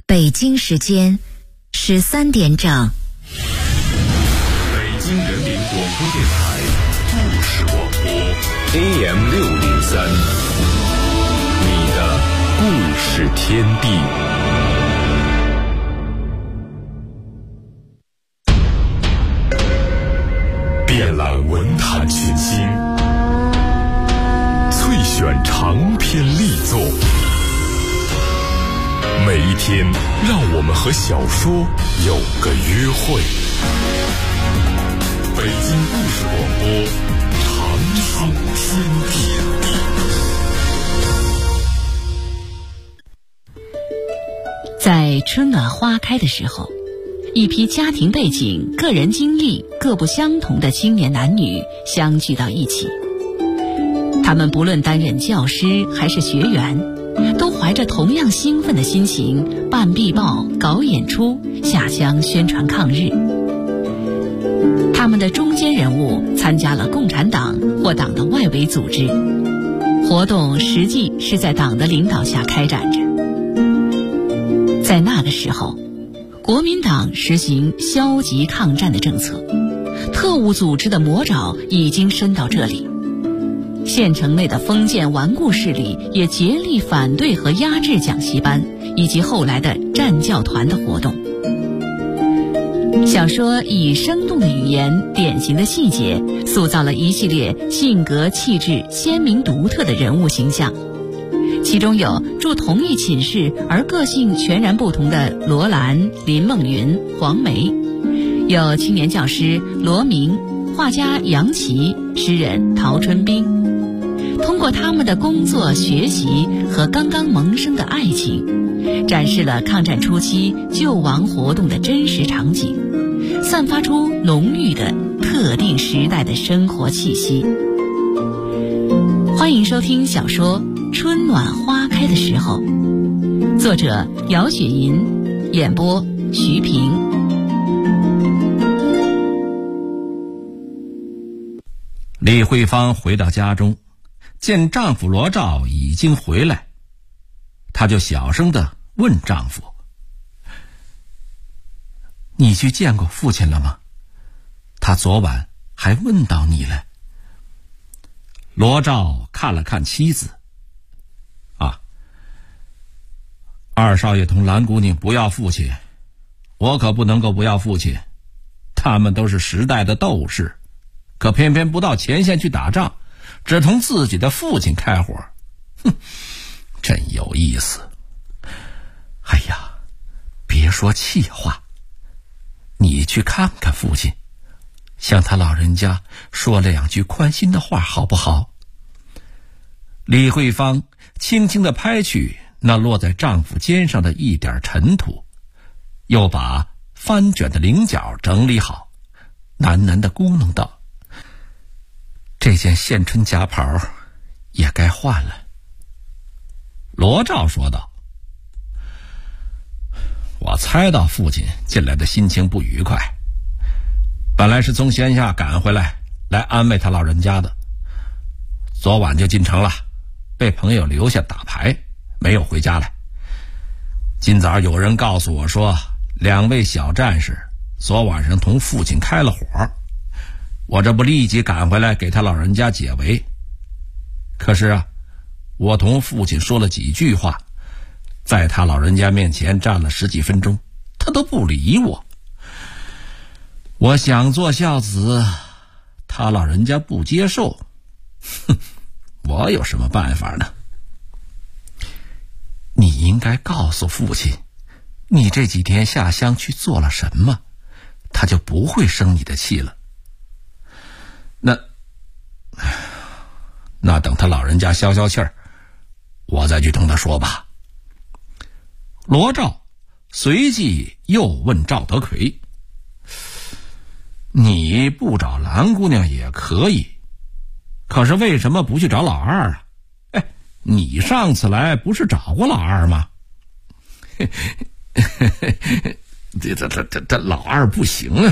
北京时间13点整。 北京人民广播电台故事广播 AM603，你的故事天地。遍览文坛群星，萃选长篇力作，每一天让我们和小说有个约会。北京故事广播，长寿天地。 在春暖花开的时候，一批家庭背景、个人经历各不相同的青年男女相聚到一起。他们不论担任教师还是学员，都怀着同样兴奋的心情办壁报、搞演出、下乡宣传抗日。他们的中坚人物参加了共产党或党的外围组织，活动实际是在党的领导下开展着。在那个时候，国民党实行消极抗战的政策，特务组织的魔爪已经伸到这里。县城内的封建顽固势力也竭力反对和压制讲习班以及后来的战教团的活动。小说以生动的语言、典型的细节，塑造了一系列性格气质鲜明独特的人物形象。其中有住同一寝室而个性全然不同的罗兰、林梦云、黄梅，有青年教师罗明、画家杨琦、诗人陶春冰。通过他们的工作、学习和刚刚萌生的爱情，展示了抗战初期救亡活动的真实场景，散发出浓郁的特定时代的生活气息。欢迎收听小说《春暖花开的时候》，作者姚雪银，演播徐平。 李慧芳回到家中，见丈夫罗照已经回来，她就小声地问丈夫：“你去见过父亲了吗？他昨晚还问到你了。”罗照看了看妻子：“二少爷同蓝姑娘不要父亲，我可不能够不要父亲。他们都是时代的斗士，可偏偏不到前线去打仗，只同自己的父亲开火。哼，真有意思。哎呀，别说气话，你去看看父亲，向他老人家说两句宽心的话好不好？”李慧芳轻轻地拍去那落在丈夫肩上的一点尘土，又把翻卷的菱角整理好，喃喃地咕哝道：“这件县春夹袍也该换了。”罗照说道：“我猜到父亲近来的心情不愉快，本来是从乡下赶回来安慰他老人家的，昨晚就进城了，被朋友留下打牌，没有回家来。今早有人告诉我说，两位小战士昨晚上同父亲开了火，我这不立即赶回来给他老人家解围。可是我同父亲说了几句话，在他老人家面前站了10几分钟，他都不理我。我想做孝子，他老人家不接受，哼，我有什么办法呢？你应该告诉父亲，你这几天下乡去做了什么，他就不会生你的气了。那等他老人家消消气儿，我再去同他说吧。罗照随即又问赵德奎：“你不找蓝姑娘也可以，可是为什么不去找老二啊？你上次来不是找过老二吗？”这老二不行啊。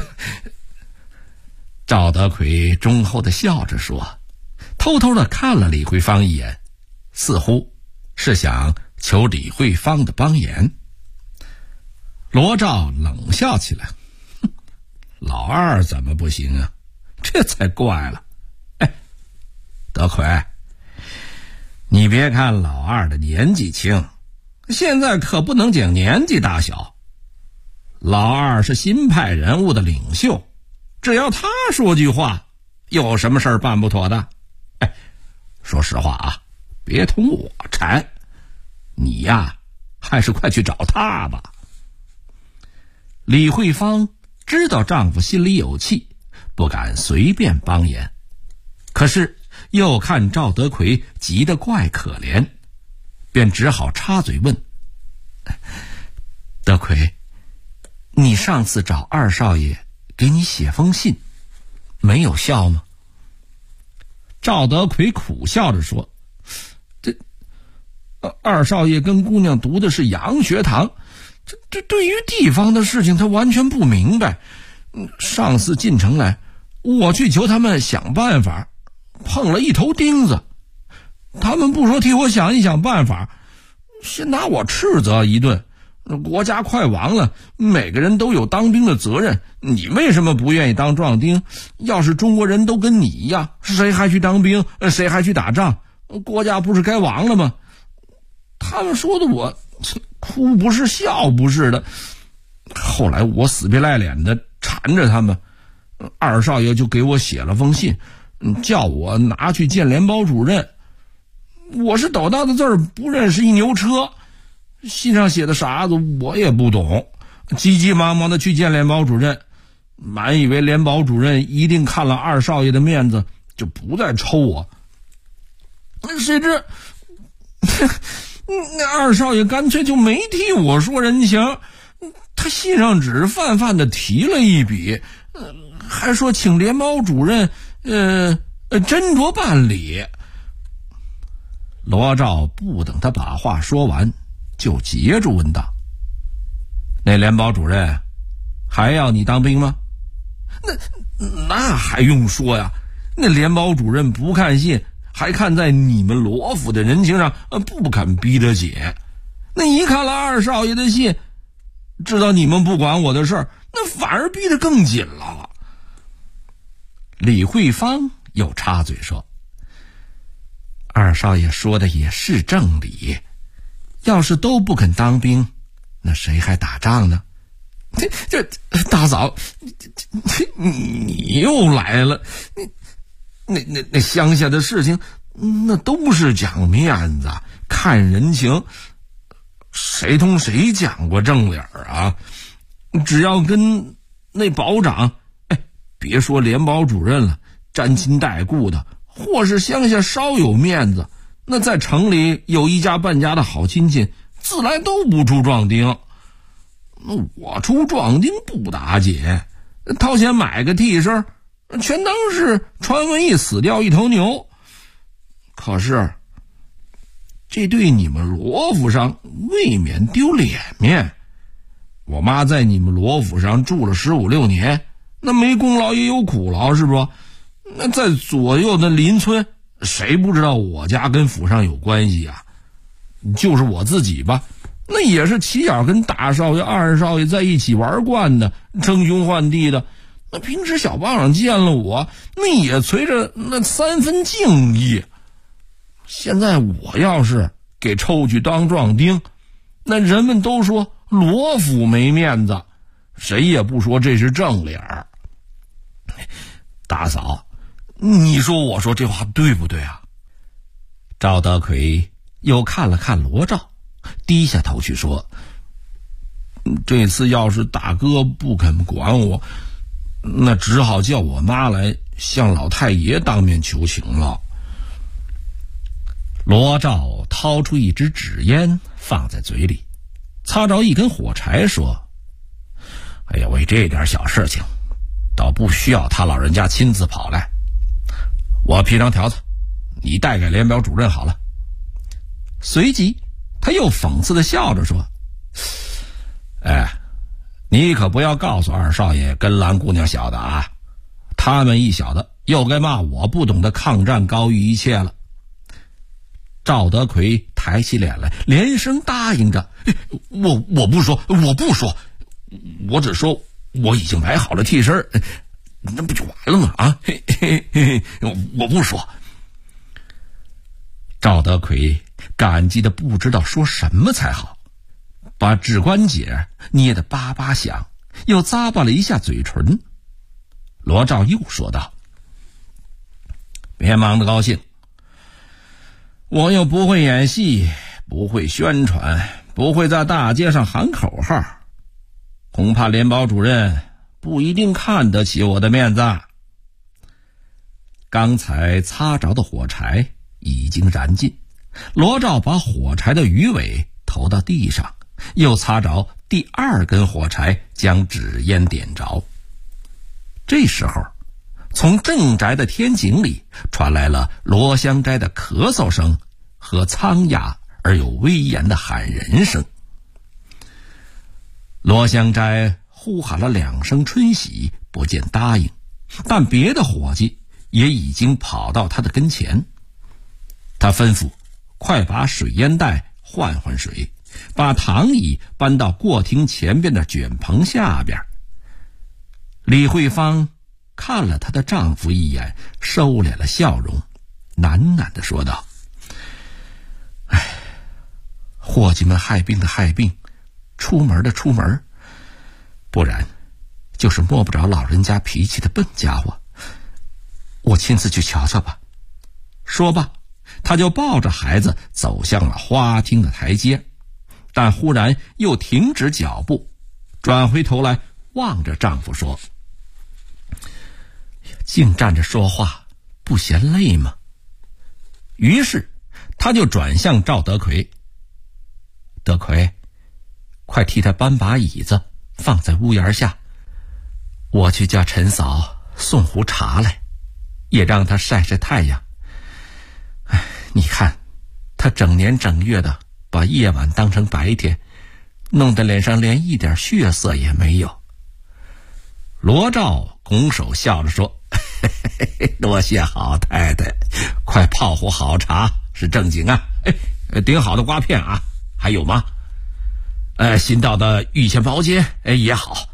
赵德奎忠厚地笑着说，偷偷地看了李慧芳一眼，似乎是想求李慧芳的帮言。 罗照冷笑起来，老二怎么不行啊？这才怪了。德奎，你别看老二的年纪轻，现在可不能讲年纪大小。老二是新派人物的领袖，只要他说句话，有什么事儿办不妥的？说实话啊，别同我缠，你呀，还是快去找他吧。李慧芳知道丈夫心里有气，不敢随便帮言，可是又看赵德奎急得怪可怜，便只好插嘴问：德奎，你上次找二少爷给你写封信，没有效吗？赵德奎苦笑着说：这二少爷跟姑娘读的是洋学堂，这对于地方的事情他完全不明白。上次进城来，我去求他们想办法，碰了一头钉子，他们不说替我想一想办法，先拿我斥责一顿。国家快亡了，每个人都有当兵的责任，你为什么不愿意当壮丁？要是中国人都跟你一样，谁还去当兵，谁还去打仗？国家不是该亡了吗？他们说的我哭不是笑不是的。后来我死皮赖脸的缠着他们，二少爷就给我写了封信，叫我拿去见联保主任。我是斗大的字儿不认识一牛车，信上写的啥子我也不懂，急急忙忙的去见联保主任，满以为联保主任一定看了二少爷的面子，就不再抽我。谁知那二少爷干脆就没替我说人情，他信上只是泛泛的提了一笔，还说请联保主任斟酌办理。罗照不等他把话说完，就接着问道：那联保主任还要你当兵吗？那还用说呀，那联保主任不看信，还看在你们罗府的人情上，不肯逼得紧。那一看了二少爷的信，知道你们不管我的事儿，那反而逼得更紧了。李慧芳又插嘴说：二少爷说的也是正理，要是都不肯当兵，那谁还打仗呢？这大嫂，你又来了。那乡下的事情，那都是讲面子看人情，谁同谁讲过正理啊？只要跟那保长，别说联保主任了，沾亲带故的，或是乡下稍有面子，那在城里有一家半家的好亲戚，自来都不出壮丁。我出壮丁不打紧，掏钱买个替身，全当是传瘟疫死掉一头牛。可是这对你们罗府上未免丢脸面。我妈在你们罗府上住了15、16年，那没功劳也有苦劳，是不？那在左右的邻村，谁不知道我家跟府上有关系啊？就是我自己吧，那也是起脚跟大少爷二少爷在一起玩惯的，称兄唤弟的。那平时小帮长见了我，那也随着那3分敬意。现在我要是给抽去当壮丁，那人们都说罗府没面子，谁也不说这是正理儿。大嫂，你说我说这话对不对啊？赵德奎又看了看罗照，低下头去说：这次要是大哥不肯管我，那只好叫我妈来向老太爷当面求情了。罗照掏出一支纸烟放在嘴里，擦着一根火柴说：哎呀，为这点小事情倒不需要他老人家亲自跑来，我批张条子，你带给联保主任好了。随即他又讽刺的笑着说：你可不要告诉二少爷跟兰姑娘小的啊，他们一小的又该骂我不懂得抗战高于一切了。赵德奎抬起脸来，连声答应着：我不说， 我只说我已经买好了替身，那不就完了吗？啊，我不说。赵德奎感激的不知道说什么才好，把指关节捏得叭叭响，又咂巴了一下嘴唇。罗兆又说道：“别忙得高兴，我又不会演戏，不会宣传，不会在大街上喊口号，恐怕联保主任不一定看得起我的面子。”刚才擦着的火柴已经燃尽，罗兆把火柴的鱼尾投到地上，又擦着第二根火柴，将纸烟点着。这时候，从正宅的天井里传来了罗香斋的咳嗽声和苍哑而有威严的喊人声。罗香斋呼喊了2声春喜，不见答应，但别的伙计也已经跑到他的跟前。他吩咐快把水烟袋换换水，把躺椅搬到过厅前边的卷棚下边。李慧芳看了她的丈夫一眼，收敛了笑容，喃喃地说道：“哎，伙计们害病的害病，出门的出门，不然就是摸不着老人家脾气的笨家伙。我亲自去瞧瞧吧。”说罢，他就抱着孩子走向了花厅的台阶，但忽然又停止脚步，转回头来望着丈夫说：“净站着说话，不嫌累吗？”于是他就转向赵德奎：“德奎，快替他搬把椅子放在屋檐下，我去叫陈嫂送壶茶来，也让他晒晒太阳。哎，你看他整年整月的把夜晚当成白天，弄得脸上连一点血色也没有。”罗兆拱手笑着说：“多谢好太太，快泡壶好茶是正经啊！顶好的瓜片啊，还有吗？新到的御前包间也好。”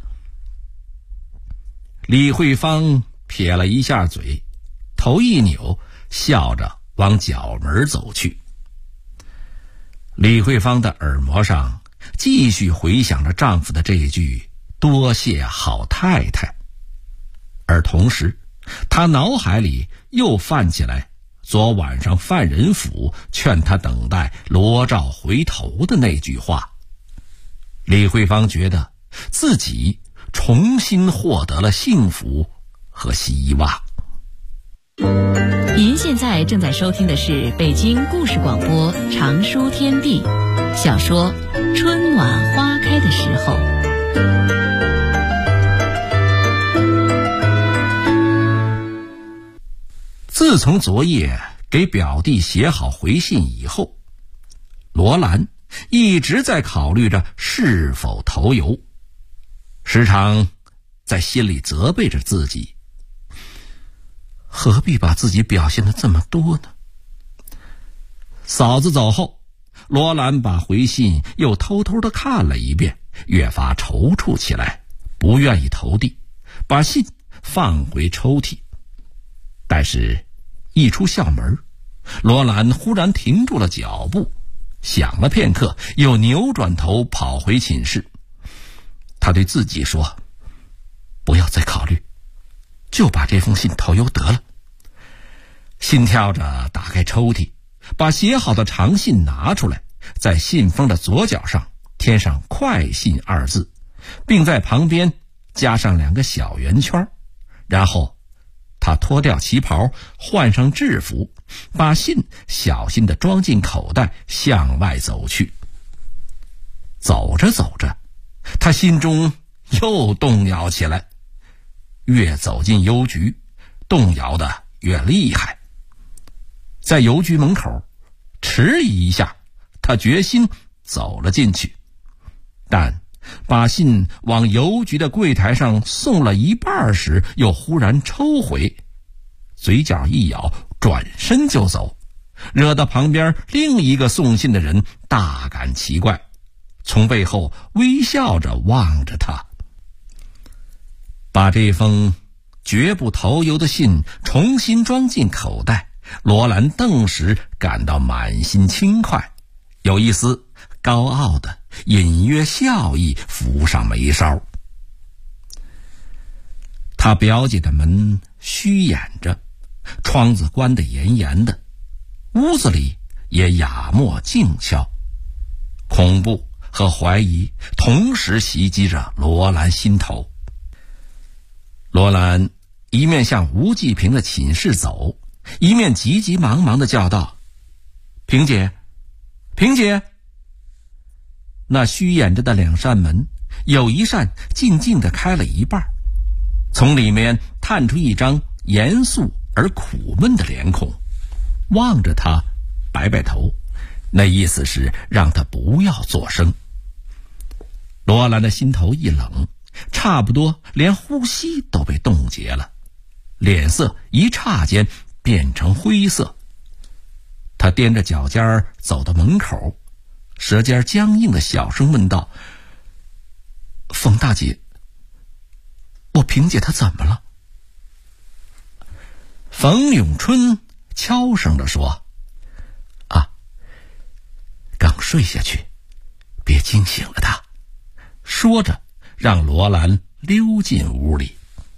李慧芳撇了一下嘴，头一扭，笑着往角门走去。李慧芳的耳膜上继续回响着丈夫的这句多谢好太太，而同时她脑海里又泛起来昨晚上范仁甫劝她等待罗兆回头的那句话。李慧芳觉得自己重新获得了幸福和希望。 您现在正在收听的是北京故事广播长书天地小说《春暖花开的时候》。 自从昨夜给表弟写好回信以后，罗兰一直在考虑着是否投邮，时常在心里责备着自己，何必把自己表现得这么多呢？嫂子走后，罗兰把回信又偷偷地看了一遍，越发踌躇起来，不愿意投递，把信放回抽屉。但是一出校门，罗兰忽然停住了脚步，想了片刻，又扭转头跑回寝室。他对自己说：“不要再考虑，就把这封信投邮得了。”心跳着打开抽屉，把写好的长信拿出来，在信封的左角上添上快信2字，并在旁边加上2个小圆圈。然后他脱掉旗袍，换上制服，把信小心地装进口袋，向外走去。走着走着，他心中又动摇起来，越走进邮局，动摇得越厉害。在邮局门口迟疑一下，他决心走了进去，但把信往邮局的柜台上送了一半时，又忽然抽回，嘴角一咬，转身就走，惹得旁边另一个送信的人大感奇怪，从背后微笑着望着他。 把这封绝不投邮的信重新装进口袋，罗兰顿时感到满心轻快，有一丝高傲的隐约笑意浮上眉梢。他表姐的门虚掩着，窗子关得严严的，屋子里也雅默静悄，恐怖和怀疑同时袭击着罗兰心头。罗兰一面向吴继平的寝室走，一面急急忙忙地叫道：“萍姐，萍姐！”那虚掩着的两扇门，有一扇静静地开了一半，从里面探出一张严肃而苦闷的脸孔，望着他摆摆头，那意思是让他不要作声。罗兰的心头一冷，差不多连呼吸都被冻结了，脸色一刹间变成灰色。他踮着脚尖走到门口，舌尖僵硬的小声问道：“冯大姐，我萍姐她怎么了？”冯永春悄声地说：“刚睡下去，别惊醒了她。”说着让罗兰溜进屋里。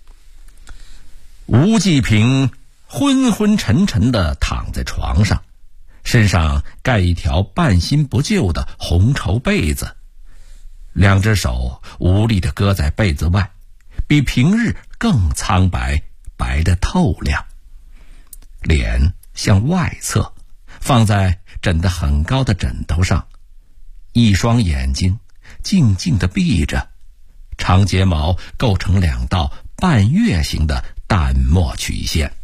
吴继平昏昏沉沉地躺在床上，身上盖一条半新不旧的红绸被子，两只手无力地搁在被子外，比平日更苍白，白得透亮。脸向外侧，放在枕得很高的枕头上，一双眼睛静静地闭着，长睫毛构成两道半月形的淡墨曲线。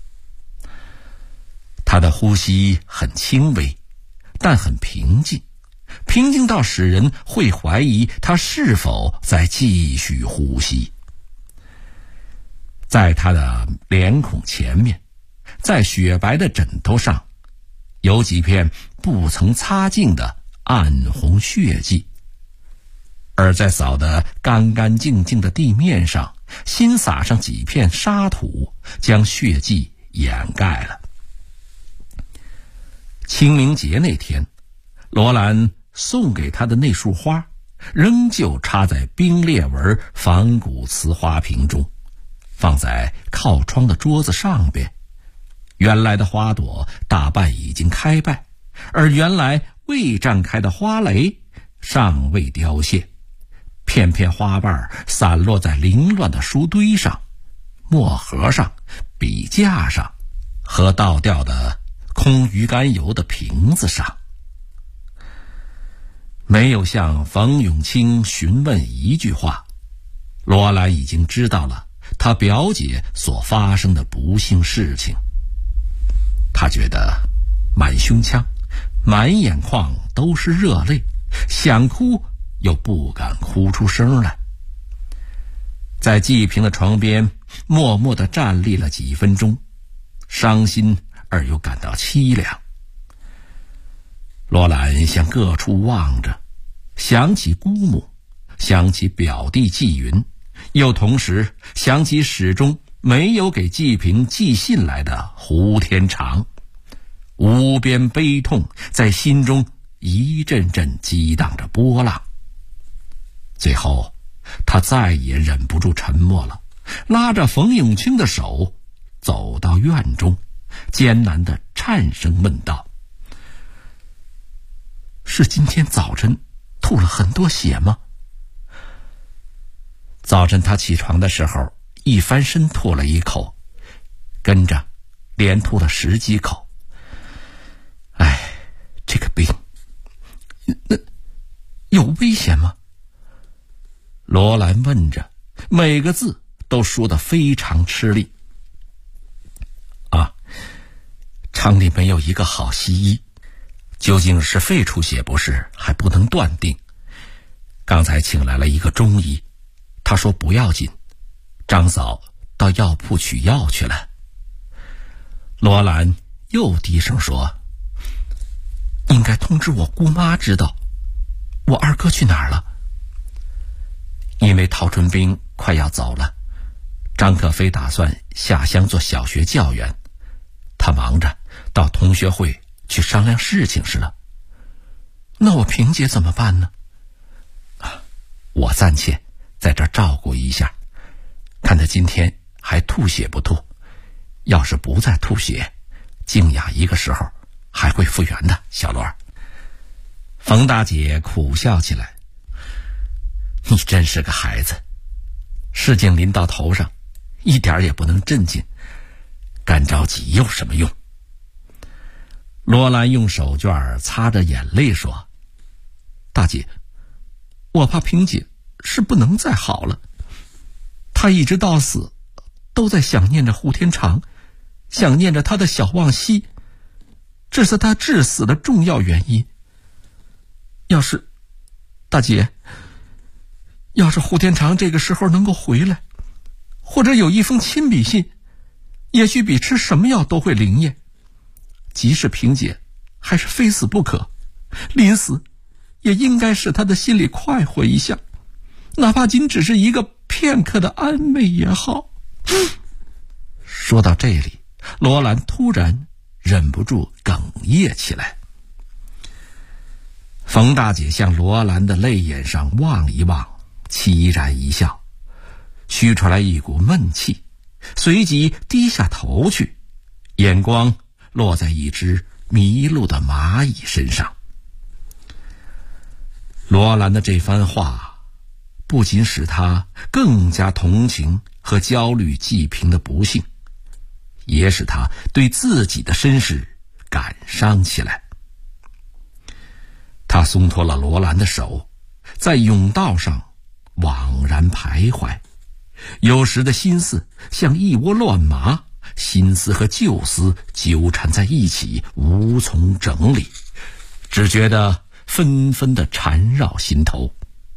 他的呼吸很轻微，但很平静，平静到使人会怀疑他是否在继续呼吸。在他的脸孔前面，在雪白的枕头上，有几片不曾擦净的暗红血迹，而在扫得干干净净的地面上，新撒上几片沙土，将血迹掩盖了。清明节那天，罗兰送给他的那束花仍旧插在冰裂纹仿古瓷花瓶中，放在靠窗的桌子上边。原来的花朵大半已经开败，而原来未绽开的花蕾尚未凋谢，片片花瓣散落在凌乱的书堆上、墨盒上、笔架上和倒掉的空鱼肝油的瓶子上。没有向冯永清询问一句话，罗兰已经知道了他表姐所发生的不幸事情。他觉得满胸腔、满眼眶都是热泪，想哭又不敢哭出声来。在季平的床边默默地站立了几分钟，伤心而又感到凄凉。罗兰向各处望着，想起姑母，想起表弟季云，又同时想起始终没有给季平寄信来的胡天长，无边悲痛在心中一阵阵激荡着波浪。最后他再也忍不住沉默了，拉着冯永清的手走到院中，艰难地颤声问道：“是今天早晨吐了很多血吗？”早晨他起床的时候一翻身吐了一口，跟着连吐了10几口。这个病，那有危险吗？罗兰问着，每个字都说得非常吃力。厂里没有一个好西医，究竟是肺出血不是还不能断定。刚才请来了一个中医，他说不要紧，张嫂到药铺取药去了。罗兰又低声说：“应该通知我姑妈知道，我二哥去哪儿了？”因为陶春兵快要走了， 张可飞打算下乡做小学教员，他忙着到同学会去商量事情去了。那我萍姐怎么办呢？我暂且在这儿照顾一下，看他今天还吐血不吐。要是不再吐血，静雅一个时候还会复原的，小罗。冯大姐苦笑起来，你真是个孩子，事情临到头上一点也不能镇静，干着急有什么用？罗兰用手绢擦着眼泪说，大姐，我怕萍姐是不能再好了，她一直到死都在想念着胡天长，想念着他的小望西，这是他致死的重要原因。大姐，要是胡天长这个时候能够回来，或者有一封亲笔信，也许比吃什么药都会灵验。即使萍姐还是非死不可，临死也应该使他的心里快活一下，哪怕仅只是一个片刻的安慰也好。说到这里，罗兰突然忍不住哽咽起来。冯大姐向罗兰的泪眼上望一望，凄然一笑，吁出来一股闷气，随即低下头去，眼光落在一只迷路的蚂蚁身上。罗兰的这番话不仅使他更加同情和焦虑济贫的不幸，也使他对自己的身世感伤起来。他松脱了罗兰的手，在甬道上惘然徘徊，有时的心思像一窝乱麻，心思和旧思纠缠在一起，无从整理，只觉得纷纷的缠绕心头。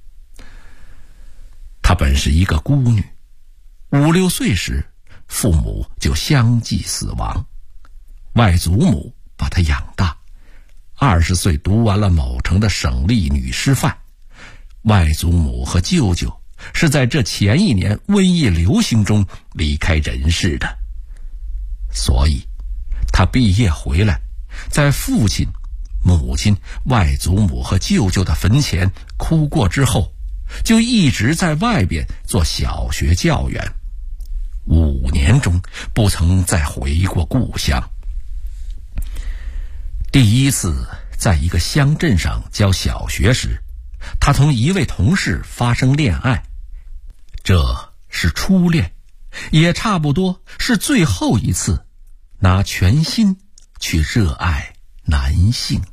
她本是一个孤女，5、6岁时父母就相继死亡，外祖母把她养大，20岁读完了某城的省立女师范，外祖母和舅舅是在这前一年瘟疫流行中离开人世的。所以他毕业回来，在父亲、母亲、外祖母和舅舅的坟前哭过之后，就一直在外边做小学教员，5年中不曾再回过故乡。第一次在一个乡镇上教小学时，他同一位同事发生恋爱，这是初恋，也差不多是最后一次拿全心去热爱男性。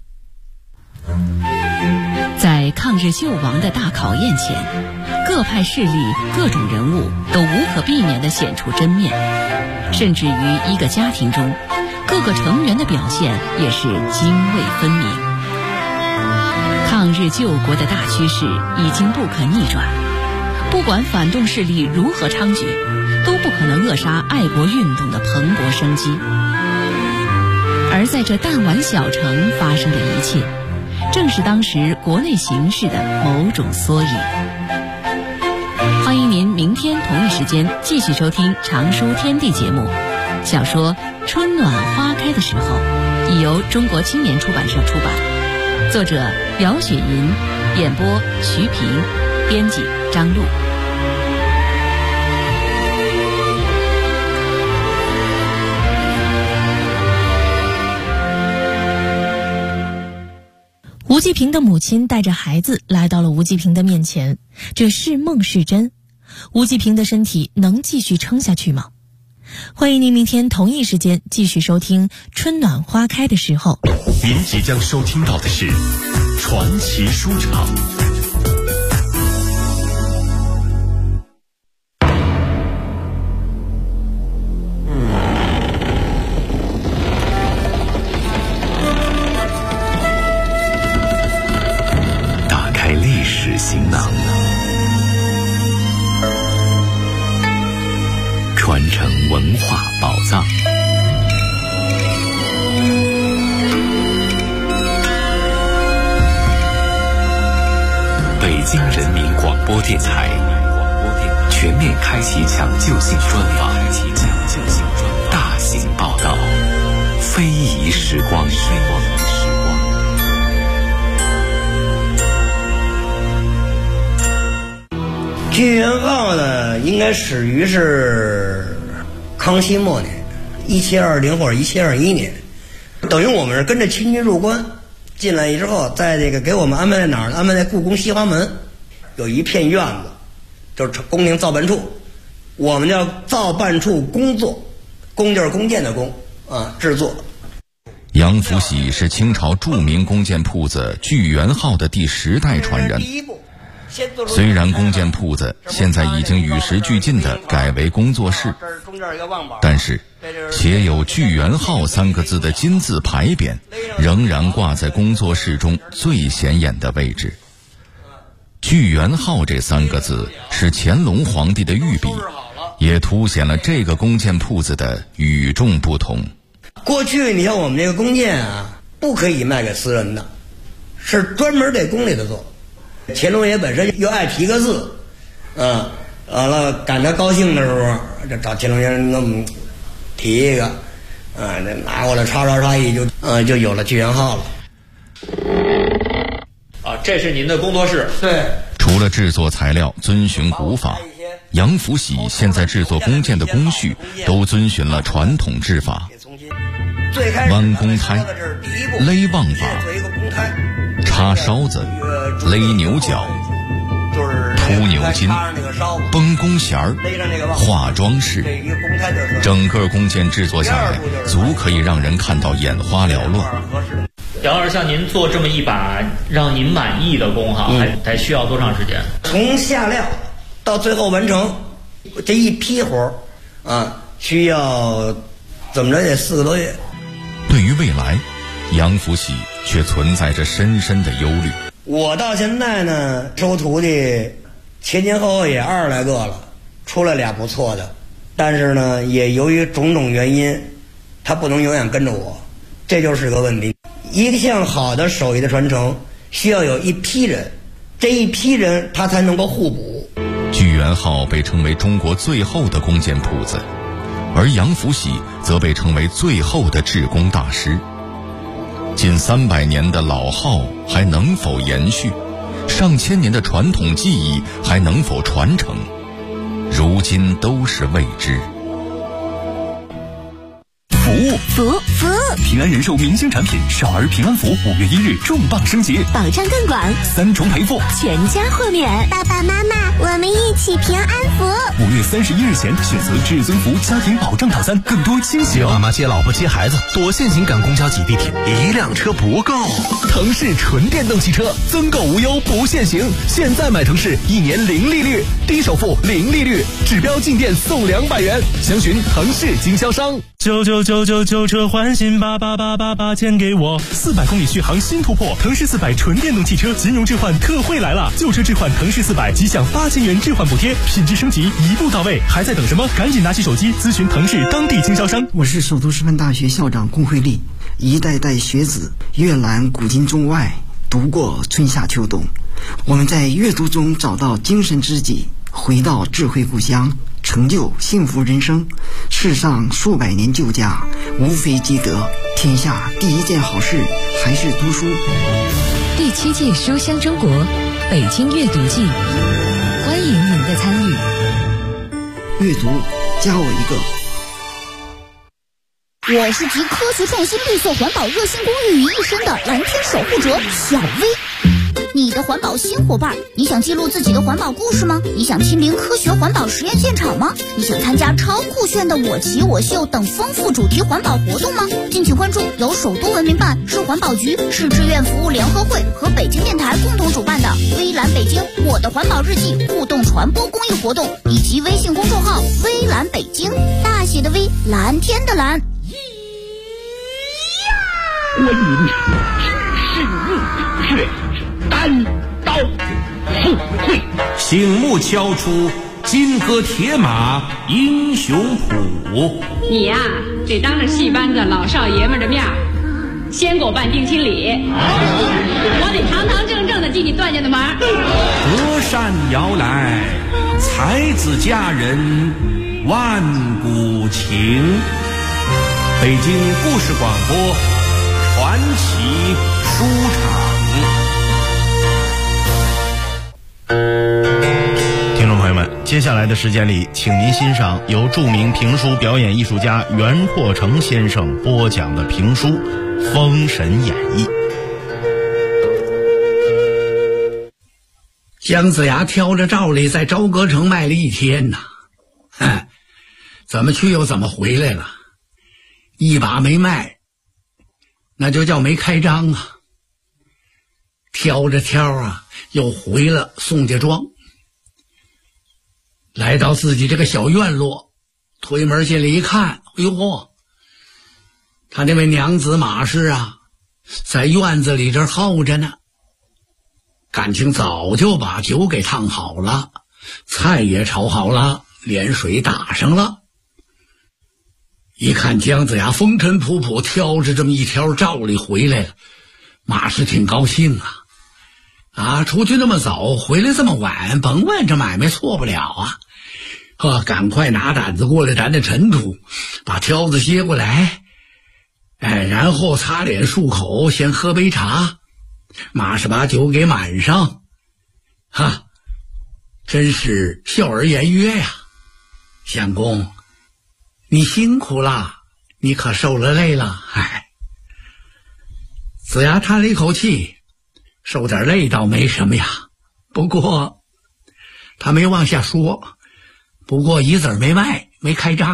在抗日救亡的大考验前，各派势力、各种人物都无可避免地显出真面，甚至于一个家庭中，各个成员的表现也是泾渭分明。抗日救国的大趋势已经不可逆转，不管反动势力如何猖獗，都不可能扼杀爱国运动的蓬勃生机。而在这弹丸小城发生的一切，正是当时国内形势的某种缩影。欢迎您明天同一时间继续收听《常书天地》节目。小说《春暖花开的时候》已由中国青年出版社出版，作者姚雪银，演播徐平，编辑张璐。 吴继平的母亲带着孩子来到了吴继平的面前，这是梦是真？吴继平的身体能继续撑下去吗？欢迎您明天同一时间继续收听《春暖花开的时候》。 您即将收听到的是传奇书场。打开历史行囊，传承文化宝藏。北京人民广播电台。 全面开启抢救性专访，大型报道，非遗时光。 聚源号呢，应该始于是康熙末年，1720或者1721年，等于我们是跟着清军入关进来之后，在这个给我们安排在哪儿呢？安排在故宫西华门，有一片院子，就是宫廷造办处，我们叫造办处工作，工就是弓箭的弓啊，制作。 杨福喜是清朝著名弓箭铺子聚源号的第10代传人。虽然弓箭铺子现在已经与时俱进地改为工作室，但是写有聚源号3个字的金字牌匾仍然挂在工作室中最显眼的位置。聚源号这3个字是乾隆皇帝的御笔，也凸显了这个弓箭铺子的与众不同。 过去你像我们这个弓箭啊，不可以卖给私人的，是专门给宫里的做。乾隆爷本身又爱提个字，完了赶他高兴的时候，就找乾隆爷给我们提一个，这拿过来刷一就有了聚源号了。 这是您的工作室。对。 除了制作材料遵循古法，杨福喜现在制作弓箭的工序都遵循了传统制法，弯弓胎、勒望法、插烧子、勒牛角、铺牛筋、绷弓弦儿、画装饰，整个弓箭制作下来，足可以让人看到眼花缭乱。 杨老师，像您做这么一把让您满意的弓哈，还需要多长时间？ 从下料到最后完成这一批活需要怎么着也4个多月。 对于未来，杨福喜却存在着深深的忧虑。 我到现在呢，收徒弟前后也20来个了，出来俩不错的，但是呢，也由于种种原因，他不能永远跟着我，这就是个问题。一项好的手艺的传承，需要有一批人，这一批人他才能够互补。 聚源号被称为中国最后的弓箭铺子，而杨福喜则被称为最后的制弓大师。近300年的老号还能否延续？上千年的传统技艺还能否传承？如今都是未知。 服平安人寿明星产品少儿平安符5月1日重磅升级， 保障更广 ，3重赔付， 全家豁免。 爸爸妈妈，我们一起平安符。 5月31日前选择至尊福家庭保障套餐，更多惊喜妈妈接老婆接孩子，多限行赶公交挤地铁，1辆车不够。 腾势纯电动汽车增购无忧不限行，现在买腾势1年0利率，低首付0利率，指标进店送200元，详询腾势经销商。 旧车换新，88888钱给我。 400公里续航新突破，腾势400纯电动汽车金融置换特惠来了，旧车置换腾势400即享8000元置换补贴，品质升级一步到位，还在等什么？赶紧拿起手机咨询腾势当地经销商。 我是首都师范大学校长龚慧丽，一代代学子阅览古今中外，读过春夏秋冬，我们在阅读中找到精神知己，回到智慧故乡，成就幸福人生。世上数百年旧家，无非积德，天下第一件好事还是读书。 第7届书香中国北京阅读季，欢迎您的参与。 阅读加我一个。 我是集科学创新、绿色环保、热心公益于一身的蓝天守护者小薇。你的环保新伙伴，你想记录自己的环保故事吗？你想亲临科学环保实验现场吗？你想参加超酷炫的我骑我秀等丰富主题环保活动吗？敬请关注由首都文明办、市环保局、市志愿服务联合会和北京电台共同主办的微蓝北京我的环保日记互动传播公益活动，以及微信公众号微蓝北京，大写的微，蓝天的蓝。 观音是命，却单刀赴会， 醒目敲出金戈铁马英雄谱。 你呀，得当着戏班子老少爷们的面先给我办定亲礼，我得堂堂正正的替你断下的门。 隔山摇来才子佳人万古情。北京故事广播传奇书场。 听众朋友们，接下来的时间里，请您欣赏由著名评书表演艺术家袁阔成先生播讲的评书《封神演义》。 姜子牙挑着赵礼在朝歌城卖了一天呐，怎么去又怎么回来了，一把没卖，那就叫没开张啊。挑着挑啊，又回了宋家庄，来到自己这个小院落，推门进来一看，哎呦，他那位娘子马氏啊，在院子里这候着呢。感情早就把酒给烫好了，菜也炒好了，连水打上了。一看姜子牙风尘仆仆挑着这么一条赵礼回来了，马氏挺高兴啊，出去那么早回来这么晚，甭问这买卖错不了啊，赶快拿胆子过来掸掸尘土，把挑子接过来，然后擦脸漱口，先喝杯茶，马氏把酒给满上，真是笑而言曰呀，相公你辛苦了，你可受了累了。子牙叹了一口气，受点累倒没什么呀，不过他没往下说，不过一字没卖，没开张。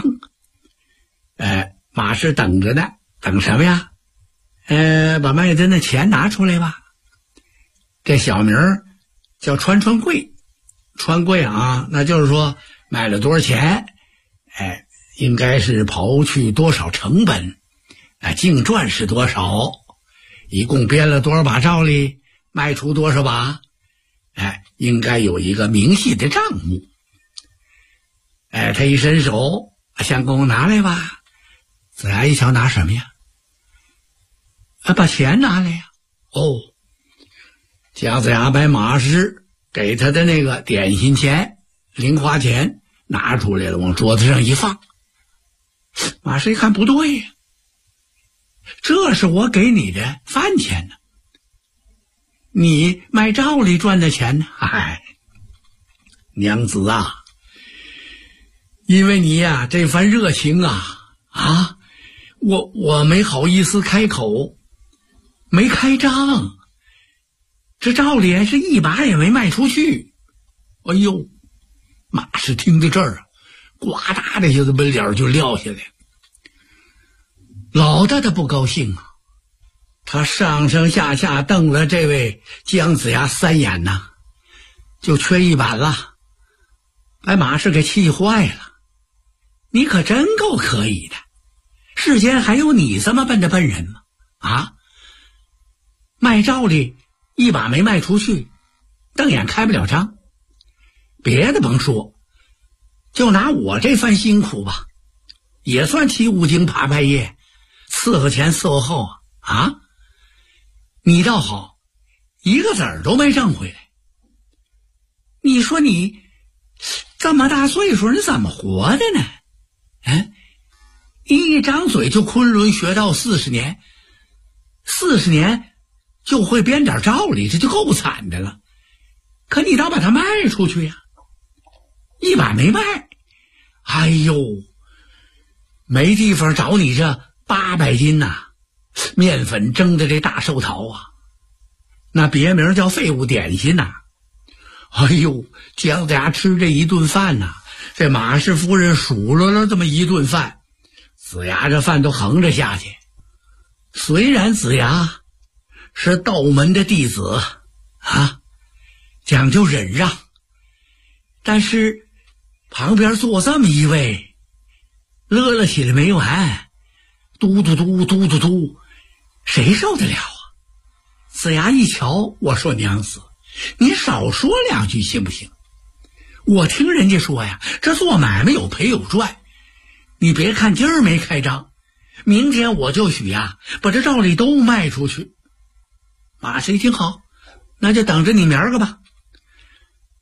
马氏等着呢，等什么呀？把卖的那钱拿出来吧。这小名叫川贵，川贵啊，那就是说卖了多少钱，应该是刨去多少成本，净赚是多少，一共编了多少把赵礼，卖出多少把，应该有一个明细的账目。他一伸手，相公拿来吧。子牙一瞧，拿什么呀？把钱拿来呀。姜子牙把马氏给他的那个点心钱、零花钱拿出来了，往桌子上一放。马氏一看不对呀，这是我给你的饭钱呢，你卖赵礼赚的钱呢？娘子啊，因为你呀这番热情我没好意思开口，没开张，这赵礼还是一把也没卖出去。哎呦，马氏听到这儿呱嗒的一下子把脸就撂下来，老大的不高兴啊，他上上下下瞪了这位姜子牙3眼呐，就缺一板了，把马氏给气坏了。你可真够可以的，世间还有你这么笨的笨人吗？卖赵礼一把没卖出去，瞪眼开不了张。别的甭说，就拿我这番辛苦吧，也算起5更爬半夜，伺候前伺候后你倒好，一个子儿都没挣回来。你说你这么大岁数，你怎么活的呢？一张嘴就昆仑学道40年，40年就会编点赵礼，这就够惨的了。可你倒把它卖出去呀，一把没卖。哎呦，没地方找你这800斤面粉蒸的这大寿桃啊，那别名叫废物点心哎呦，姜子牙吃这一顿饭这马氏夫人数落了这么一顿饭，子牙这饭都横着下去。虽然子牙是道门的弟子讲究忍让，但是旁边坐这么一位乐了起来没完，嘟嘟嘟嘟嘟嘟，谁受得了啊？子牙一瞧，我说娘子，你少说2句行不行？我听人家说呀，这做买卖有赔有赚，你别看今儿没开张，明天我就许把这赵礼都卖出去。马氏一听好，那就等着你明儿个吧。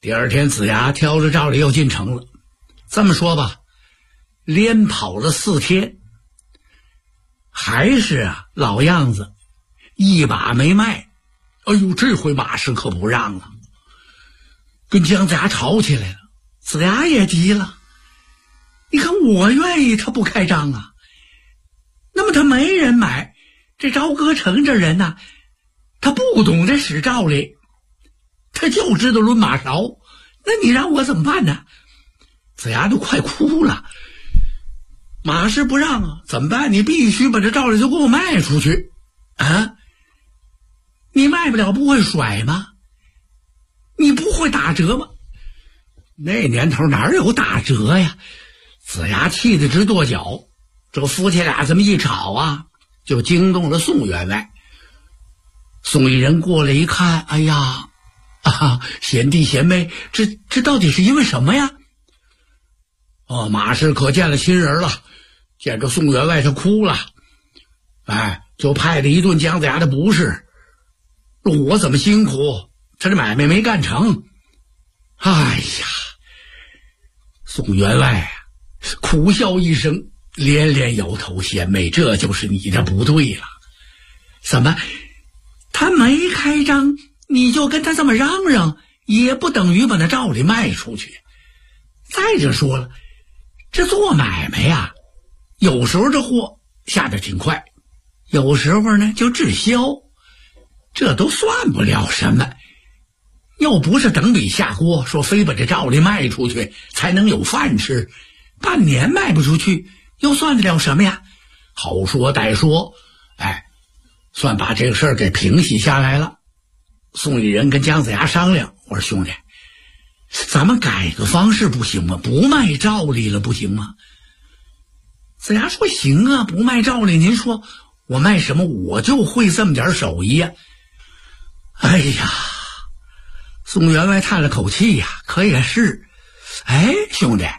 第二天子牙挑着赵丽又进城了。这么说吧，连跑了4天，还是老样子，一把没卖。哎呦，这回马氏可不让了，跟姜子牙吵起来了。子牙也急了，你看我愿意他不开张啊，那么他没人买。这朝歌城这人呢，他不懂得使赵丽，他就知道抡马勺，那你让我怎么办呢？子牙都快哭了。马氏不让啊，怎么办？你必须把这赵丽就给我卖出去啊！你卖不了不会甩吗？你不会打折吗？那年头哪有打折呀？子牙气得直跺脚。这夫妻俩这么一吵啊，就惊动了宋员外。宋一人过来一看，哎呀，贤弟贤妹，这到底是因为什么呀？哦，马氏可见了亲人了，见着宋员外他哭了，就派了一顿姜子牙的不是，我怎么辛苦，他这买卖没干成。哎呀，宋员外苦笑一声，连连摇头，贤妹，这就是你的不对了。怎么他没开张，你就跟他这么嚷嚷，也不等于把那赵丽卖出去。再者说了，这做买卖呀，有时候这货下得挺快，有时候呢就滞销，这都算不了什么。要不是等比下锅，说非把这赵丽卖出去才能有饭吃，半年卖不出去又算得了什么呀？好说歹说，算把这个事儿给平息下来了。宋一人跟姜子牙商量，我说兄弟，咱们改个方式不行吗？不卖赵丽了不行吗？子牙说行啊，不卖赵丽，您说我卖什么？我就会这么点手艺呀。哎呀，宋员外叹了口气呀，可也是，兄弟，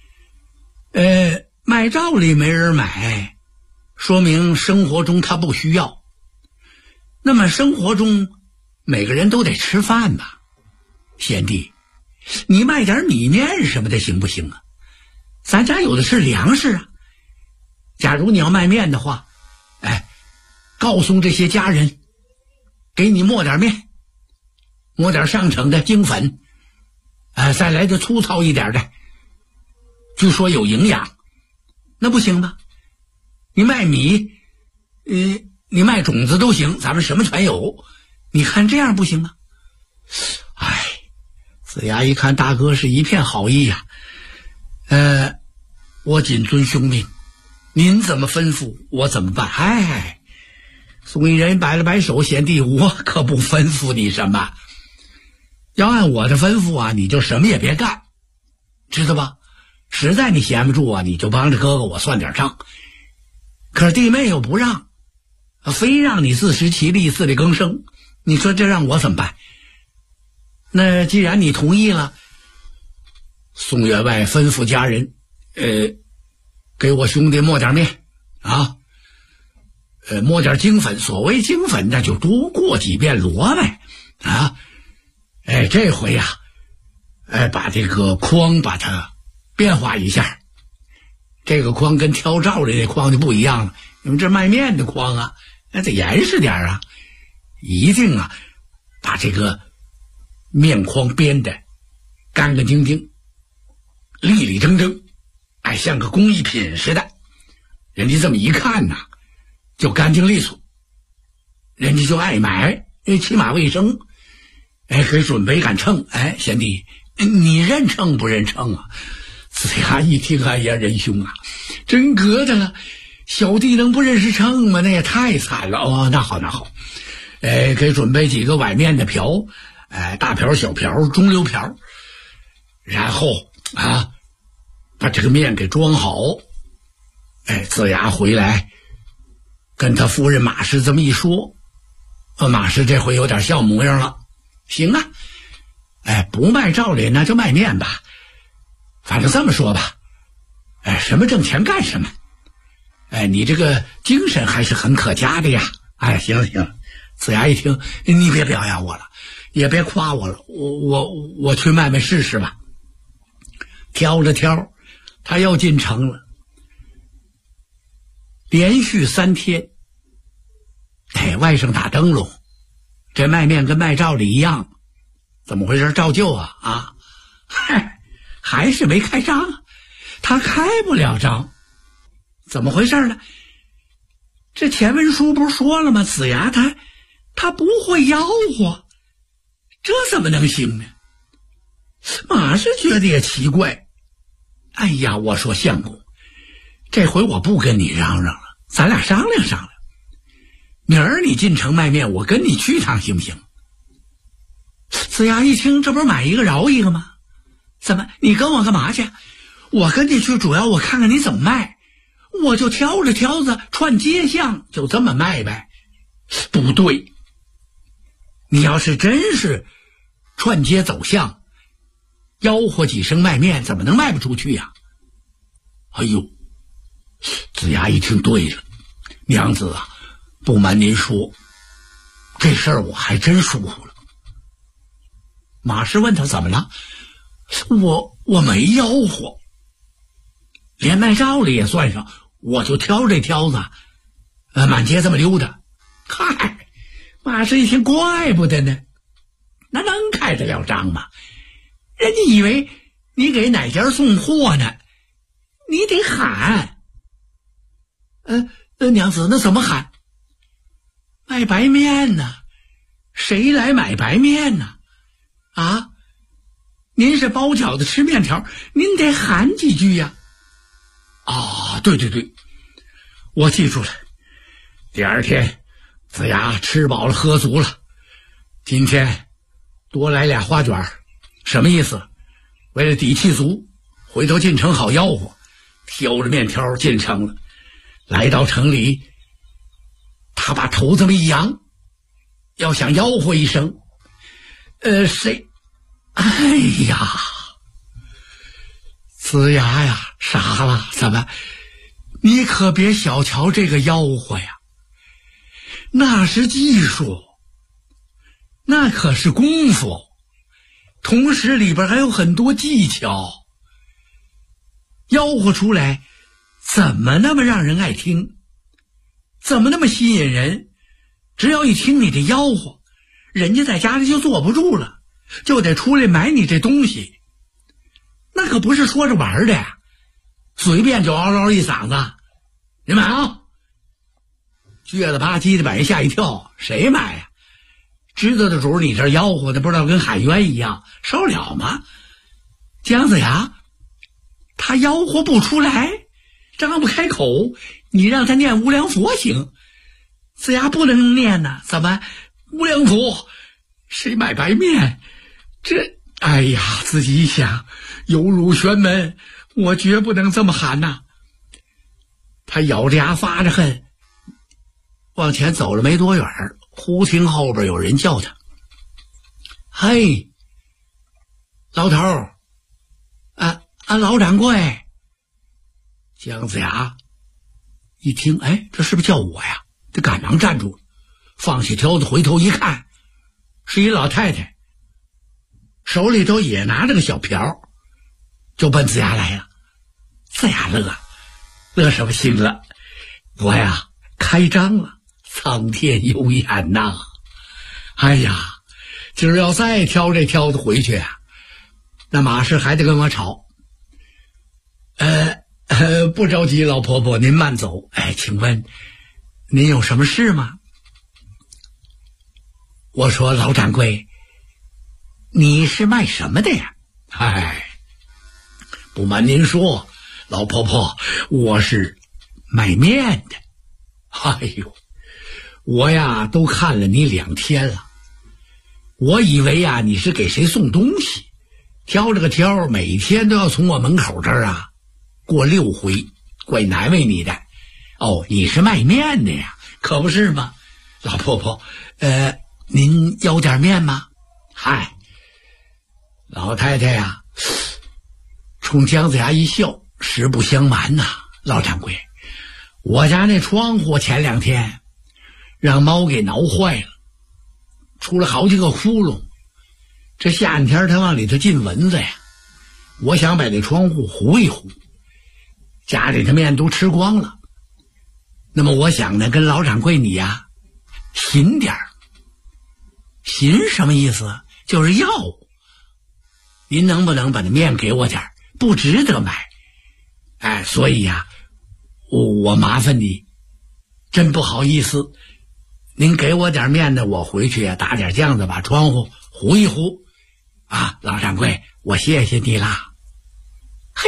卖赵丽没人买，说明生活中他不需要。那么生活中每个人都得吃饭吧，贤弟，你卖点米面什么的行不行啊？咱家有的是粮食啊。假如你要卖面的话，告诉这些家人，给你磨点面，磨点上乘的精粉，再来的粗糙一点的，据说有营养，那不行吗？你卖米，你卖种子都行，咱们什么全有，你看这样不行吗？子牙一看大哥是一片好意呀，我谨遵兄命，您怎么吩咐我怎么办。宋一人摆了摆手，贤弟，我可不吩咐你什么，要按我的吩咐啊，你就什么也别干，知道吧？实在你闲不住啊，你就帮着哥哥我算点账。可是弟妹又不让，非让你自食其力，自力更生，你说这让我怎么办？那既然你同意了，宋员外吩咐家人，给我兄弟磨点面啊，磨点精粉。所谓精粉，那就多过几遍萝卜啊。这回呀，把这个筐把它变化一下。这个筐跟挑赵丽那筐就不一样了，你们这卖面的筐啊，那得严实点啊，一定啊，把这个面筐编的干干净净、立立正正，像个工艺品似的。人家这么一看呐，就干净利索，人家就爱买，因为起码卫生。给准备杆秤，贤弟，你认秤不认秤啊？子牙一听，哎呀，仁兄啊，真格的了，小弟能不认识秤吗？那也太惨了。哦，那好，给准备几个碗面的瓢，大瓢、小瓢、中流瓢，然后把这个面给装好。子牙回来跟他夫人马氏这么一说，马氏这回有点笑模样了。行啊，不卖赵丽那就卖面吧，反正这么说吧，什么挣钱干什么，你这个精神还是很可嘉的呀。行，子牙一听，你别表扬我了， 也别夸我了，我去卖卖试试吧。挑着挑，他又进城了。连续3天，外甥打灯笼，这卖面跟卖照里一样，怎么回事？照旧啊！还是没开张，他开不了张，怎么回事呢？这前文书不是说了吗？子牙他不会吆喝，这怎么能行呢？马是觉得也奇怪。哎呀，我说相公，这回我不跟你嚷嚷了，咱俩商量商量。明儿你进城卖面，我跟你去趟行不行？子牙一听，这不是买一个饶一个吗？怎么你跟我干嘛去？我跟你去主要我看看你怎么卖，我就挑着挑子串街巷，就这么卖呗。不对，你要是真是串街走巷，吆喝几声卖面，怎么能卖不出去呀？哎呦，子牙一听，对了，娘子啊，不瞒您说，这事儿我还真疏忽了。马氏问他怎么了？我没吆喝，连卖照里也算上，我就挑这挑子，满街这么溜达。嗨，马氏一听，怪不得呢，那能开得了张吗？人家以为你给哪家送货呢，你得喊。娘子，那怎么喊？卖白面呢？谁来买白面呢？啊？您是包饺子吃面条，您得喊几句呀。对，我记住了。第二天，子牙吃饱了喝足了，今天多来俩花卷，什么意思？为了底气足，回头进城好吆喝。挑着面条进城了，来到城里，他把头这么一扬，要想吆喝一声，谁？哎呀，子牙呀，傻了！怎么？你可别小瞧这个吆喝呀，那是技术，那可是功夫，同时里边还有很多技巧。吆喝出来，怎么那么让人爱听？怎么那么吸引人？只要一听你的吆喝，人家在家里就坐不住了，就得出来买你这东西。那可不是说着玩的呀，随便就嗷嗷一嗓子，你买啊！撅了吧唧的把人吓一跳，谁买呀？知道的主你这吆喝的不知道跟喊冤一样，受了吗？姜子牙他吆喝不出来，张不开口，你让他念无量佛行。子牙不能念呐，怎么无量佛？谁买白面？这哎呀，自己一想，有辱玄门，我绝不能这么喊呐。他咬着牙发着恨，往前走了没多远，忽听后边有人叫他：“嘿，老头儿，老掌柜。”姜子牙一听，这是不是叫我呀？他赶忙站住了，放下挑子，回头一看，是一老太太，手里头也拿着个小瓢，就奔子牙来了。子牙乐什么心了？我呀开张了，苍天有眼呐！哎呀，今儿要再挑这挑子回去啊，那马氏还得跟我吵。不着急，老婆婆您慢走。请问您有什么事吗？我说老掌柜，你是卖什么的呀？不瞒您说，老婆婆，我是卖面的。我呀都看了你2天了，我以为呀你是给谁送东西，挑着个挑，每天都要从我门口这儿过6回，怪难为你的。你是卖面的呀？可不是吗？老婆婆，您要点面吗？老太太呀，冲姜子牙一笑，实不相瞒呐，老掌柜，我家那窗户前2天让猫给挠坏了，出了好几个窟窿， 这夏天它往里头进蚊子呀，我想把这窗户糊一糊，家里的面都吃光了。那么我想呢，跟老掌柜你呀寻点儿。寻什么意思？就是要。您能不能把那面给我点儿？不值得买。哎，所以呀，我麻烦你，真不好意思。您给我点面呢，我回去呀打点酱子，把窗户糊一糊。啊，老掌柜，我谢谢你啦。嘿，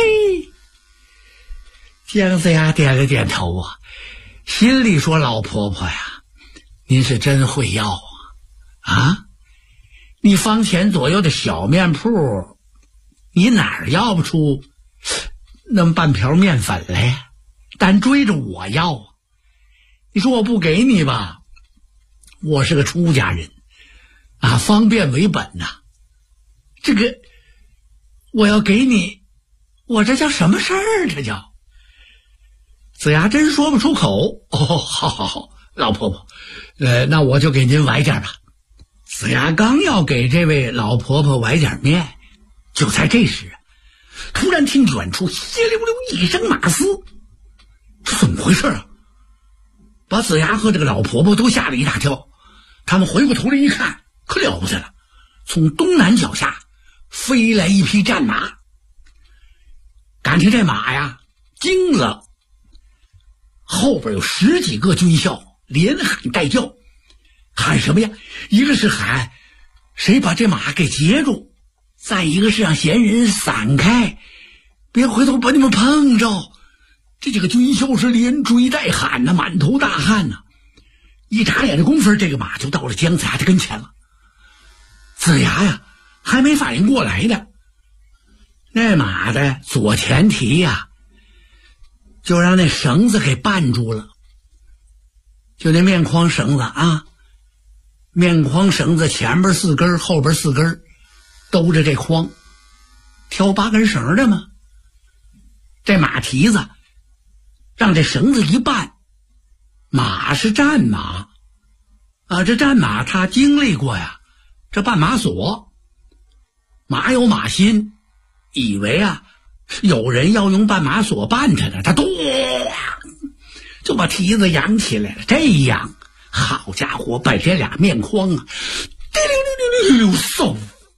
姜子牙点了点头啊，心里说：老婆婆呀，您是真会要啊！啊，你房前左右的小面铺，你哪儿要不出那么半瓢面粉来？但追着我要啊！你说我不给你吧，我是个出家人啊，方便为本呐。这个我要给你，我这叫什么事儿？这叫子牙真说不出口。哦，好好好，老婆婆，那我就给您崴点吧。子牙刚要给这位老婆婆崴点面，就在这时，突然听远处稀溜溜一声马嘶，这怎么回事啊？把子牙和这个老婆婆都吓了一大跳。他们回过头来一看，可了不得了，从东南脚下飞来一匹战马。感情这马呀惊了，后边有10几个军校连喊带叫。喊什么呀？一个是喊谁把这马给截住，再一个是让闲人散开，别回头把你们碰着。这几个军校是连追带喊呐，满头大汗呐。一眨眼的功夫，这个马就到了姜子牙的跟前了。子牙呀还没反应过来呢，那马的左前蹄呀就让那绳子给绊住了。就那面框绳子啊，面框绳子前边4根后边4根兜着这框，挑8根绳的嘛。这马蹄子让这绳子一绊，马是战马啊，这战马他经历过呀这绊马索，马有马心，以为啊有人要用绊马索绊他呢，他咚就把蹄子扬起来了。这样好家伙，把这俩面框啊滴溜溜溜溜嗖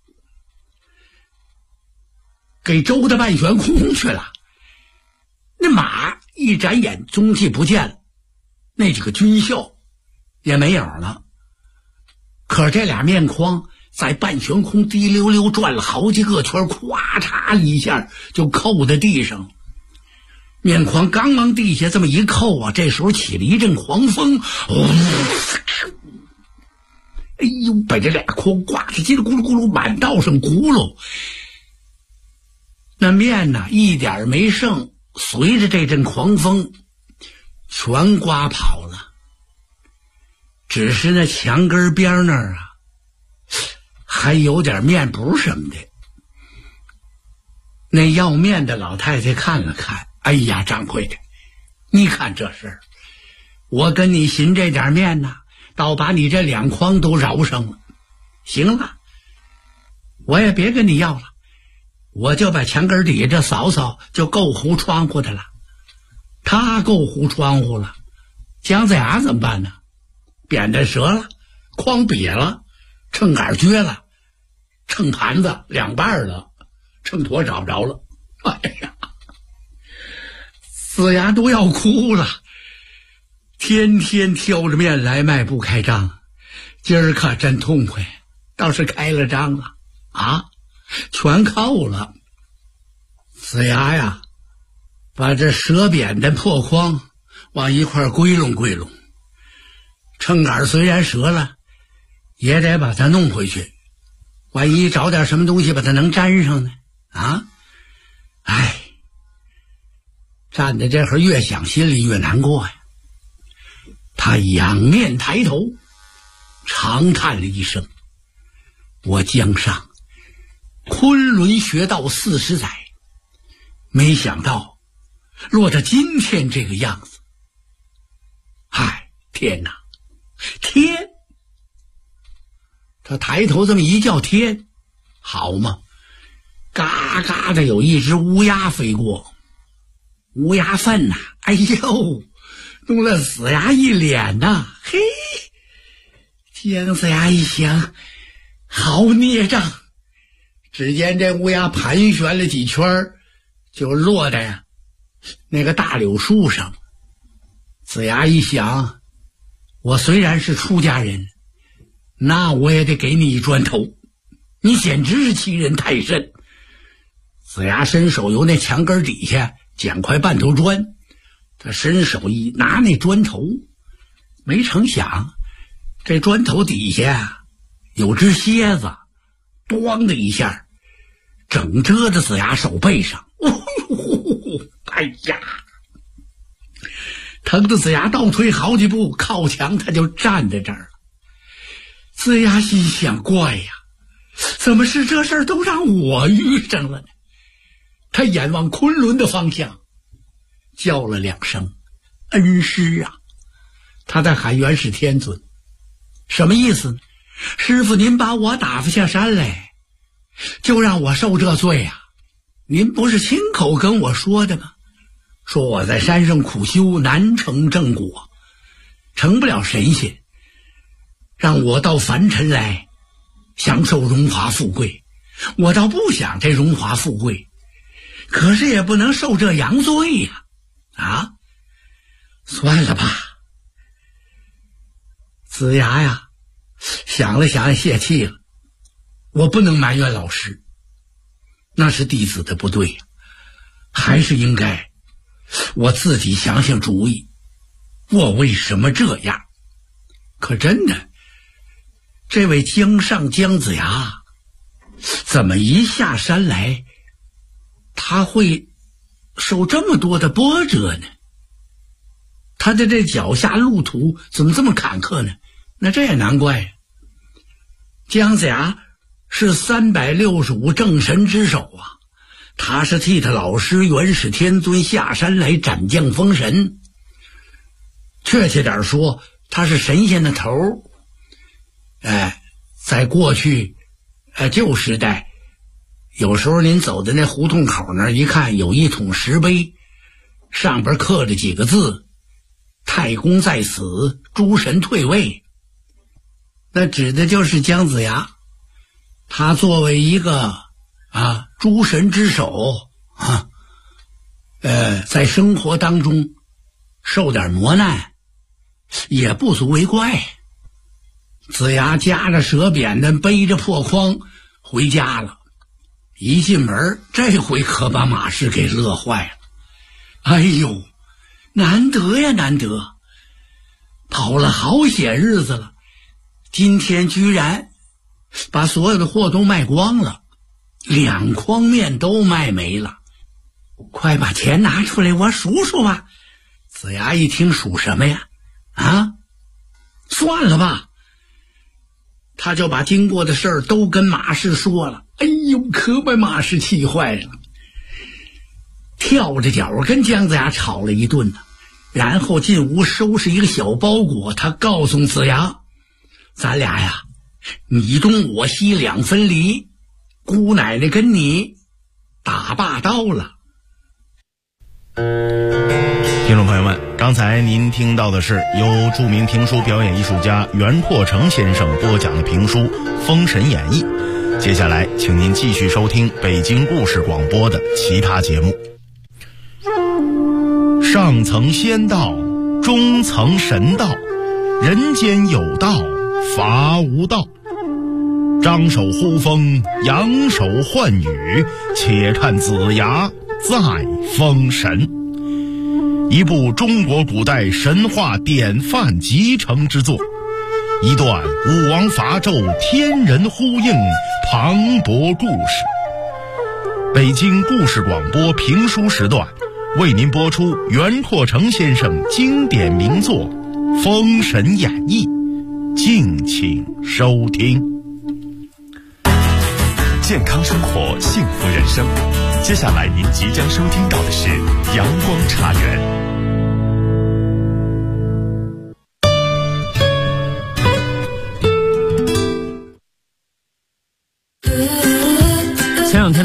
给周的半悬空去了。那马一眨眼踪迹不见了，那几个军校也没影了。可这俩面框在半悬空滴溜溜转了好几个圈，咵嚓一下就扣在地上。面框刚往地下这么一扣啊，这时候起了一阵狂风，哎呦，把这俩筐刮得叽里咕噜咕噜满道上轱辘。那面呢一点没剩，随着这阵狂风全刮跑了。只是那墙根边那儿啊还有点面不什么的。那要面的老太太看了看，哎呀，掌柜的，你看这事儿，我跟你寻这点面呢，倒把你这2筐都饶上了。行了，我也别跟你要了，我就把墙根底下这嫂嫂就够糊窗户的了。他够糊窗户了，姜子牙怎么办呢？扁担折了，筐瘪了，秤杆撅了，秤盘子2半了，秤砣找不着了。哎呀，子牙都要哭了，天天挑着面来卖不开张，今儿可真痛快，倒是开了张了啊，全扣了。子牙呀把这折扁的破筐往一块归拢归拢，秤杆虽然折了也得把它弄回去，万一找点什么东西把它能粘上呢啊！哎，站在这会儿越想心里越难过呀。他仰面抬头长叹了一声，我江上昆仑学道40载，没想到落到今天这个样子。唉，天哪，天！他抬头这么一叫天， 好嘛，嘎嘎的有一只乌鸦飞过，乌鸦粪呐，哎呦，弄了子牙一脸呐，嘿，姜子牙一想，好孽障，只见这乌鸦盘旋了几圈，就落在那个大柳树上。子牙一想，我虽然是出家人，那我也得给你一砖头，你简直是欺人太甚。子牙伸手由那墙根底下捡块半头砖，他伸手一拿那砖头，没成想这砖头底下有只蝎子，咣的一下整遮在子牙手背上，哎呀，疼得子牙倒退好几步，靠墙他就站在这儿了。子牙心想，怪呀，怎么是这事儿都让我遇上了呢？他眼望昆仑的方向，叫了2声恩师啊，他在喊元始天尊。什么意思呢？师父您把我打发下山来，就让我受这罪啊？您不是亲口跟我说的吗？说我在山上苦修难成正果，成不了神仙，让我到凡尘来享受荣华富贵。我倒不想这荣华富贵，可是也不能受这洋罪呀！啊，算了吧。子牙呀，想了想泄气了，我不能埋怨老师，那是弟子的不对呀，还是应该我自己想想主意，我为什么这样？可真的，这位姜尚姜子牙怎么一下山来他会受这么多的波折呢？他的这脚下路途怎么这么坎坷呢？那这也难怪呀。姜子牙是365正神之首啊，他是替他老师元始天尊下山来斩将封神，确切点说，他是神仙的头。在过去旧时代，有时候您走在那胡同口那儿一看，有一桶石碑，上边刻着几个字：太公在此，诸神退位。那指的就是姜子牙，他作为一个诸神之首在生活当中受点磨难也不足为怪。子牙夹着蛇扁担，背着破筐回家了。一进门，这回可把马氏给乐坏了。哎呦，难得呀，难得，跑了好些日子了，今天居然把所有的货都卖光了，2筐面都卖没了。快把钱拿出来，我数数吧。子牙一听，数什么呀？算了吧。他就把经过的事儿都跟马氏说了。哎呦，可把马氏气坏了，跳着脚跟姜子牙吵了一顿呢。然后进屋收拾一个小包裹，他告诉子牙，咱俩呀，你东我西2分离，姑奶奶跟你打罢刀了。 听众朋友们，刚才您听到的是由著名评书表演艺术家袁阔成先生播讲的评书《封神演义》。接下来请您继续收听北京故事广播的其他节目。上层仙道，中层神道，人间有道，伐无道。张手呼风，扬手唤雨，且看子牙再封神。一部中国古代神话典范集成之作，一段武王伐纣天人呼应磅礴故事。北京故事广播评书时段为您播出袁阔成先生经典名作《封神演义》，敬请收听。 健康生活，幸福人生。接下来您即将收听到的是阳光茶园。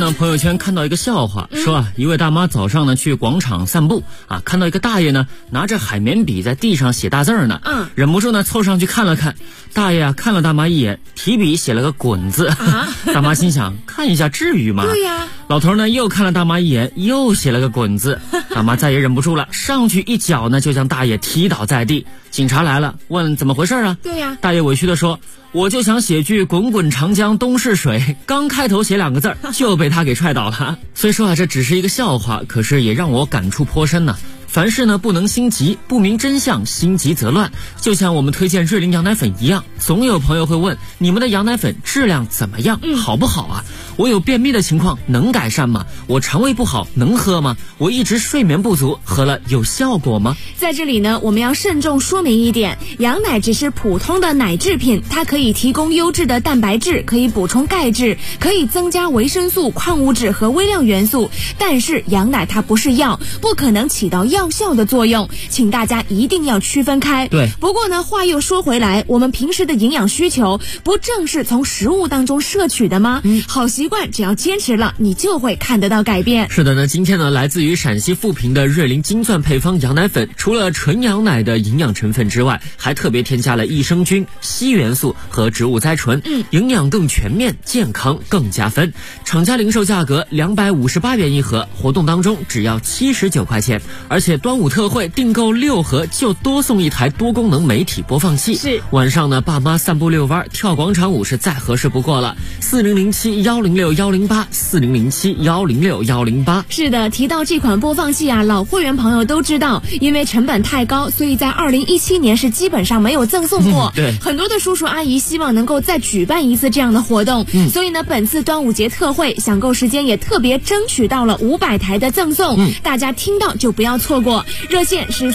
呢朋友圈看到一个笑话，说啊一位大妈早上呢去广场散步啊，看到一个大爷呢拿着海绵笔在地上写大字呢，忍不住呢凑上去看了看，大爷啊看了大妈一眼，提笔写了个滚字大妈心想看一下至于吗？ 对呀。 老头呢又看了大妈一眼，又写了个滚字，大妈再也忍不住了，上去一脚呢就将大爷踢倒在地。警察来了，问怎么回事啊？ 对呀。 大爷委屈地说，我就想写句滚滚长江东逝水，刚开头写2个字就被他给踹倒了。虽说啊这只是一个笑话，可是也让我感触颇深呢。凡事呢不能心急，不明真相心急则乱，就像我们推荐瑞麟羊奶粉一样，总有朋友会问你们的羊奶粉质量怎么样，好不好啊？我有便秘的情况能改善吗？我肠胃不好能喝吗？我一直睡眠不足，喝了有效果吗？ 在这里呢我们要慎重说明一点，羊奶只是普通的奶制品，它可以提供优质的蛋白质，可以补充钙质，可以增加维生素、矿物质和微量元素，但是羊奶它不是药，不可能起到药效的作用，请大家一定要区分开。 对。 不过呢话又说回来，我们平时的营养需求不正是从食物当中摄取的吗？好习惯只要坚持了，你就会看得到改变。 是的呢，今天呢来自于陕西富平的瑞麟金钻配方羊奶粉，除了纯羊奶的营养成分之外，还特别添加了益生菌、硒元素和植物甾醇，营养更全面，健康更加分。厂家零售价格258元一盒，活动当中只要79块钱，而且端午特惠订购6盒就多送1台多功能媒体播放器。 是。 晚上呢爸妈散步遛弯跳广场舞是再合适不过了。4007106108，4007106108。 是的，提到这款播放器啊，老会员朋友都知道，因为成本太高，所以在2017年是基本上没有赠送过。 对。 很多的叔叔阿姨希望能够再举办一次这样的活动，所以呢本次端午节特惠享购时间也特别争取到了500台的赠送，大家听到就不要错过。热线是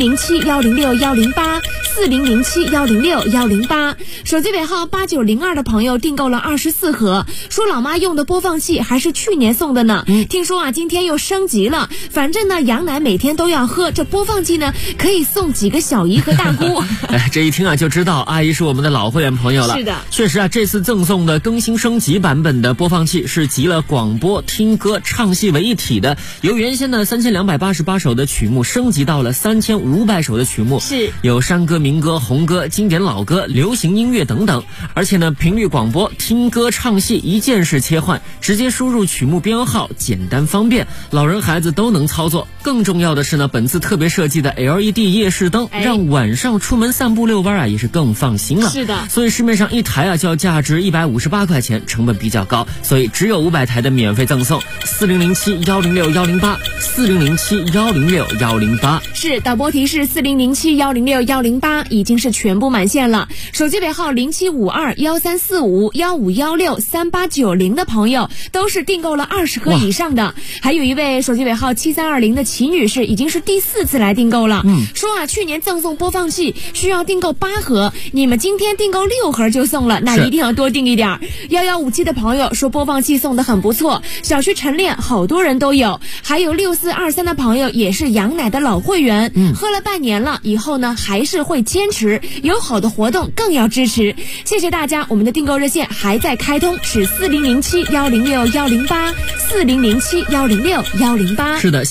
4007106108，4007106108。手机尾号8902的朋友订购了24盒，说老妈用的播放器还是去年送的呢。听说啊今天又升级了，反正呢羊奶每天都要喝，这播放器呢可以送几个小姨和大姑这一听啊就知道阿姨是我们的老会员朋友了。 是的， 确实啊这次赠送的更新升级版本的播放器是集了广播、听歌、唱戏为一体的，由原先的3288首的曲目升级到了3500首的曲目， 是有山歌、民歌、红歌、经典老歌、流行音乐等等。而且呢频率广播、听歌、唱戏一键式切换，直接输入曲目编号，简单方便，老人孩子都能操作。更重要的是呢，本次特别设计的 LED 夜视灯，让晚上出门散步遛弯啊也是更放心了。 是的， 所以市面上1台啊就要价值158块钱，成本比较高，所以只有500台的免费赠送。4007106108，4007106108。 是，导播提示4007106108已经是全部满线了。手机尾号0752134515163890的朋友都是订购了20盒以上的，还有一位手机尾号7320的齐女士已经是第4次来订购了。说啊去年赠送播放器需要订购8盒，你们今天订购6盒就送了，那一定要多订一点。1157的朋友说播放器送的很不错，小区晨练好多人都有，还有6423的朋友也是羊奶的老会员，喝了半年了，以后呢还是会坚持，有好的活动更要支持。谢谢大家，我们的订购热线还在开通，是4007106108，4007106108。 是的。